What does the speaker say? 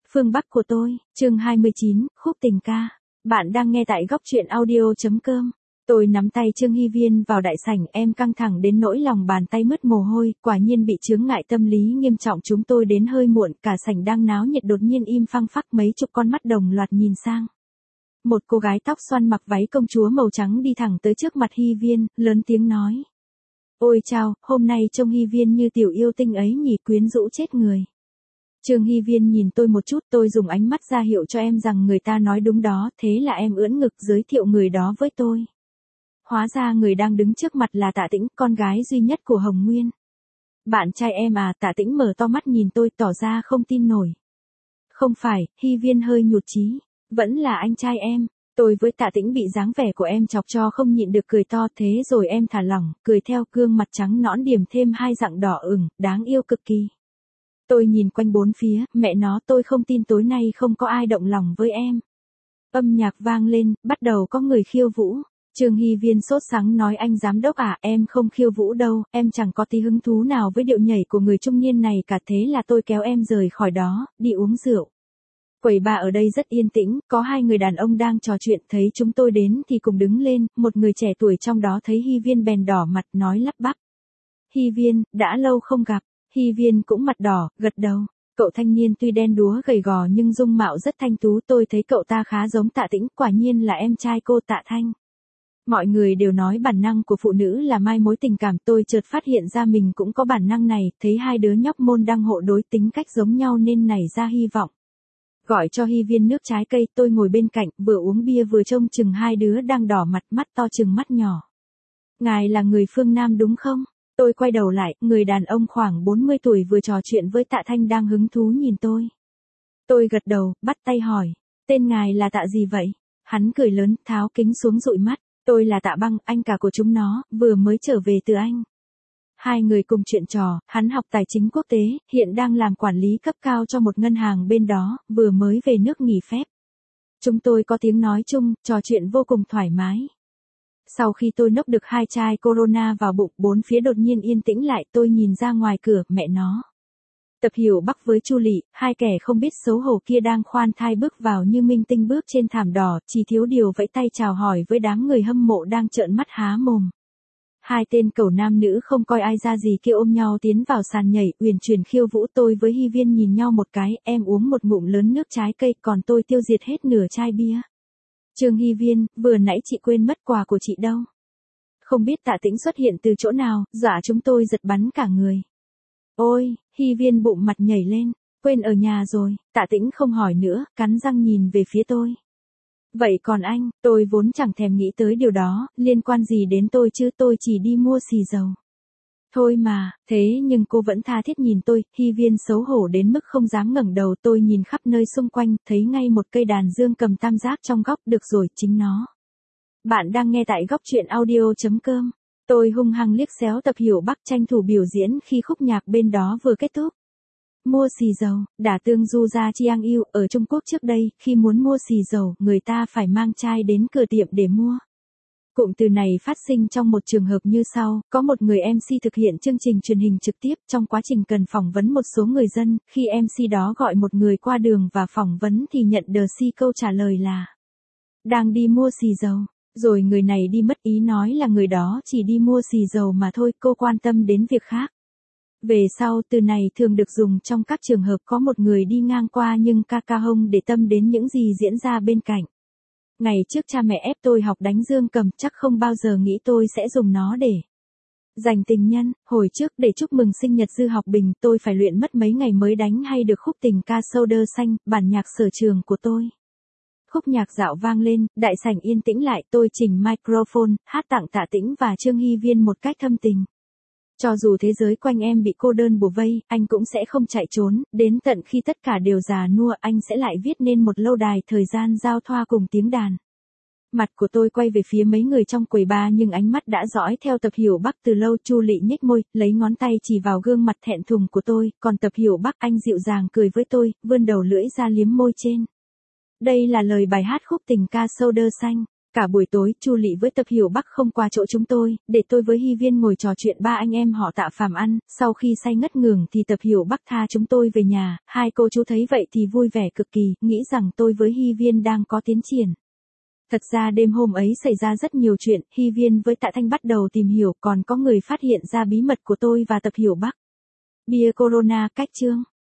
Phương Bắc của tôi, chương 29, khúc tình ca. Bạn đang nghe tại góc truyện audio.com. Tôi nắm tay Trương Hy Viên vào đại sảnh, em căng thẳng đến nỗi lòng bàn tay mứt mồ hôi, quả nhiên bị chướng ngại tâm lý nghiêm trọng. Chúng tôi đến hơi muộn, cả sảnh đang náo nhiệt đột nhiên im phăng phắc, mấy chục con mắt đồng loạt nhìn sang. Một cô gái tóc xoăn mặc váy công chúa màu trắng đi thẳng tới trước mặt Hy Viên, lớn tiếng nói. Ôi chao, hôm nay trông Hy Viên như tiểu yêu tinh ấy nhỉ, quyến rũ chết người. Trương Hy Viên nhìn tôi một chút, tôi dùng ánh mắt ra hiệu cho em rằng người ta nói đúng đó, thế là em ưỡn ngực giới thiệu người đó với tôi. Hóa ra người đang đứng trước mặt là Tạ Tĩnh, con gái duy nhất của Hồng Nguyên. Bạn trai em à? Tạ Tĩnh mở to mắt nhìn tôi, tỏ ra không tin nổi. Không phải, Hy Viên hơi nhụt chí, vẫn là anh trai em. Tôi với Tạ Tĩnh bị dáng vẻ của em chọc cho không nhịn được cười to, thế rồi em thả lỏng, cười theo, gương mặt trắng nõn điểm thêm hai dặn đỏ ửng, đáng yêu cực kỳ. Tôi nhìn quanh bốn phía, mẹ nó, tôi không tin tối nay không có ai động lòng với em. Âm nhạc vang lên, bắt đầu có người khiêu vũ. Trương Hy Viên sốt sắng nói, anh giám đốc à, em không khiêu vũ đâu, em chẳng có tí hứng thú nào với điệu nhảy của người trung niên này cả. Thế là tôi kéo em rời khỏi đó, đi uống rượu. Quầy bar ở đây rất yên tĩnh, có hai người đàn ông đang trò chuyện, thấy chúng tôi đến thì cùng đứng lên, một người trẻ tuổi trong đó thấy Hy Viên bèn đỏ mặt nói lắp bắp. Hy Viên, đã lâu không gặp. Hy Viên cũng mặt đỏ, gật đầu. Cậu thanh niên tuy đen đúa gầy gò nhưng dung mạo rất thanh tú, tôi thấy cậu ta khá giống Tạ Tĩnh, quả nhiên là em trai cô Tạ Thanh. Mọi người đều nói bản năng của phụ nữ là mai mối tình cảm, tôi chợt phát hiện ra mình cũng có bản năng này, thấy hai đứa nhóc môn đang hộ đối tính cách giống nhau nên nảy ra hy vọng. Gọi cho Hy Viên nước trái cây, tôi ngồi bên cạnh, vừa uống bia vừa trông chừng hai đứa đang đỏ mặt, mắt to chừng mắt nhỏ. Ngài là người phương Nam đúng không? Tôi quay đầu lại, người đàn ông khoảng 40 tuổi vừa trò chuyện với Tạ Thanh đang hứng thú nhìn tôi. Tôi gật đầu, bắt tay hỏi, tên ngài là Tạ gì vậy? Hắn cười lớn, tháo kính xuống dụi mắt, tôi là Tạ Băng, anh cả của chúng nó, vừa mới trở về từ Anh. Hai người cùng chuyện trò, hắn học tài chính quốc tế, hiện đang làm quản lý cấp cao cho một ngân hàng bên đó, vừa mới về nước nghỉ phép. Chúng tôi có tiếng nói chung, trò chuyện vô cùng thoải mái. Sau khi tôi nốc được 2 chai Corona vào bụng, bốn phía đột nhiên yên tĩnh lại, tôi nhìn ra ngoài cửa, mẹ nó. Tập Hiểu Bắc với Chu Lị, hai kẻ không biết xấu hổ kia đang khoan thai bước vào như minh tinh bước trên thảm đỏ, chỉ thiếu điều vẫy tay chào hỏi với đám người hâm mộ đang trợn mắt há mồm. Hai tên cẩu nam nữ không coi ai ra gì kia ôm nhau tiến vào sàn nhảy, uyển chuyển khiêu vũ. Tôi với Hy Viên nhìn nhau một cái, em uống một ngụm lớn nước trái cây, còn tôi tiêu diệt hết nửa chai bia. Trương Hy Viên, vừa nãy chị quên mất quà của chị đâu. Không biết Tạ Tĩnh xuất hiện từ chỗ nào, dọa chúng tôi giật bắn cả người. Ôi, Hy Viên bụng mặt nhảy lên, quên ở nhà rồi. Tạ Tĩnh không hỏi nữa, cắn răng nhìn về phía tôi. Vậy còn anh? Tôi vốn chẳng thèm nghĩ tới điều đó, liên quan gì đến tôi chứ, tôi chỉ đi mua xì dầu. Thôi mà, thế nhưng cô vẫn tha thiết nhìn tôi. Hy Viên xấu hổ đến mức không dám ngẩng đầu. Tôi nhìn khắp nơi xung quanh, thấy ngay một cây đàn dương cầm tam giác trong góc, được rồi, chính nó. Bạn đang nghe tại góc truyện audio.com. Tôi hung hăng liếc xéo Tập Hiểu Bắc tranh thủ biểu diễn khi khúc nhạc bên đó vừa kết thúc. Mua xì dầu, đả tương du ra chiang yêu, ở Trung Quốc trước đây, khi muốn mua xì dầu, người ta phải mang chai đến cửa tiệm để mua. Cụm từ này phát sinh trong một trường hợp như sau, có một người MC thực hiện chương trình truyền hình trực tiếp, trong quá trình cần phỏng vấn một số người dân, khi MC đó gọi một người qua đường và phỏng vấn thì nhận được câu trả lời là đang đi mua xì dầu, rồi người này đi mất, ý nói là người đó chỉ đi mua xì dầu mà thôi, cô quan tâm đến việc khác. Về sau, từ này thường được dùng trong các trường hợp có một người đi ngang qua nhưng ca hông để tâm đến những gì diễn ra bên cạnh. Ngày trước cha mẹ ép tôi học đánh dương cầm, chắc không bao giờ nghĩ tôi sẽ dùng nó để dành tình nhân. Hồi trước để chúc mừng sinh nhật Dư Học Bình, tôi phải luyện mất mấy ngày mới đánh hay được khúc tình ca Sâu Đơ Xanh, bản nhạc sở trường của tôi. Khúc nhạc dạo vang lên, đại sảnh yên tĩnh lại, tôi chỉnh microphone, hát tặng Tạ Tĩnh và Trương Hy Viên một cách thâm tình. Cho dù thế giới quanh em bị cô đơn bủa vây, anh cũng sẽ không chạy trốn, đến tận khi tất cả đều già nua, anh sẽ lại viết nên một lâu đài thời gian giao thoa cùng tiếng đàn. Mặt của tôi quay về phía mấy người trong quầy bar nhưng ánh mắt đã dõi theo Tập Hiểu Bắc từ lâu. Chu Lị nhếch môi, lấy ngón tay chỉ vào gương mặt thẹn thùng của tôi, còn Tập Hiểu Bắc anh dịu dàng cười với tôi, vươn đầu lưỡi ra liếm môi trên. Đây là lời bài hát khúc tình ca Sâu Đơ Xanh. Cả buổi tối, Chu Lị với Tập Hiểu Bắc không qua chỗ chúng tôi, để tôi với Hy Viên ngồi trò chuyện ba anh em họ Tạ Phàm ăn, sau khi say ngất ngường thì Tập Hiểu Bắc tha chúng tôi về nhà, hai cô chú thấy vậy thì vui vẻ cực kỳ, nghĩ rằng tôi với Hy Viên đang có tiến triển. Thật ra đêm hôm ấy xảy ra rất nhiều chuyện, Hy Viên với Tạ Thanh bắt đầu tìm hiểu, còn có người phát hiện ra bí mật của tôi và Tập Hiểu Bắc. Bia Corona cách chương.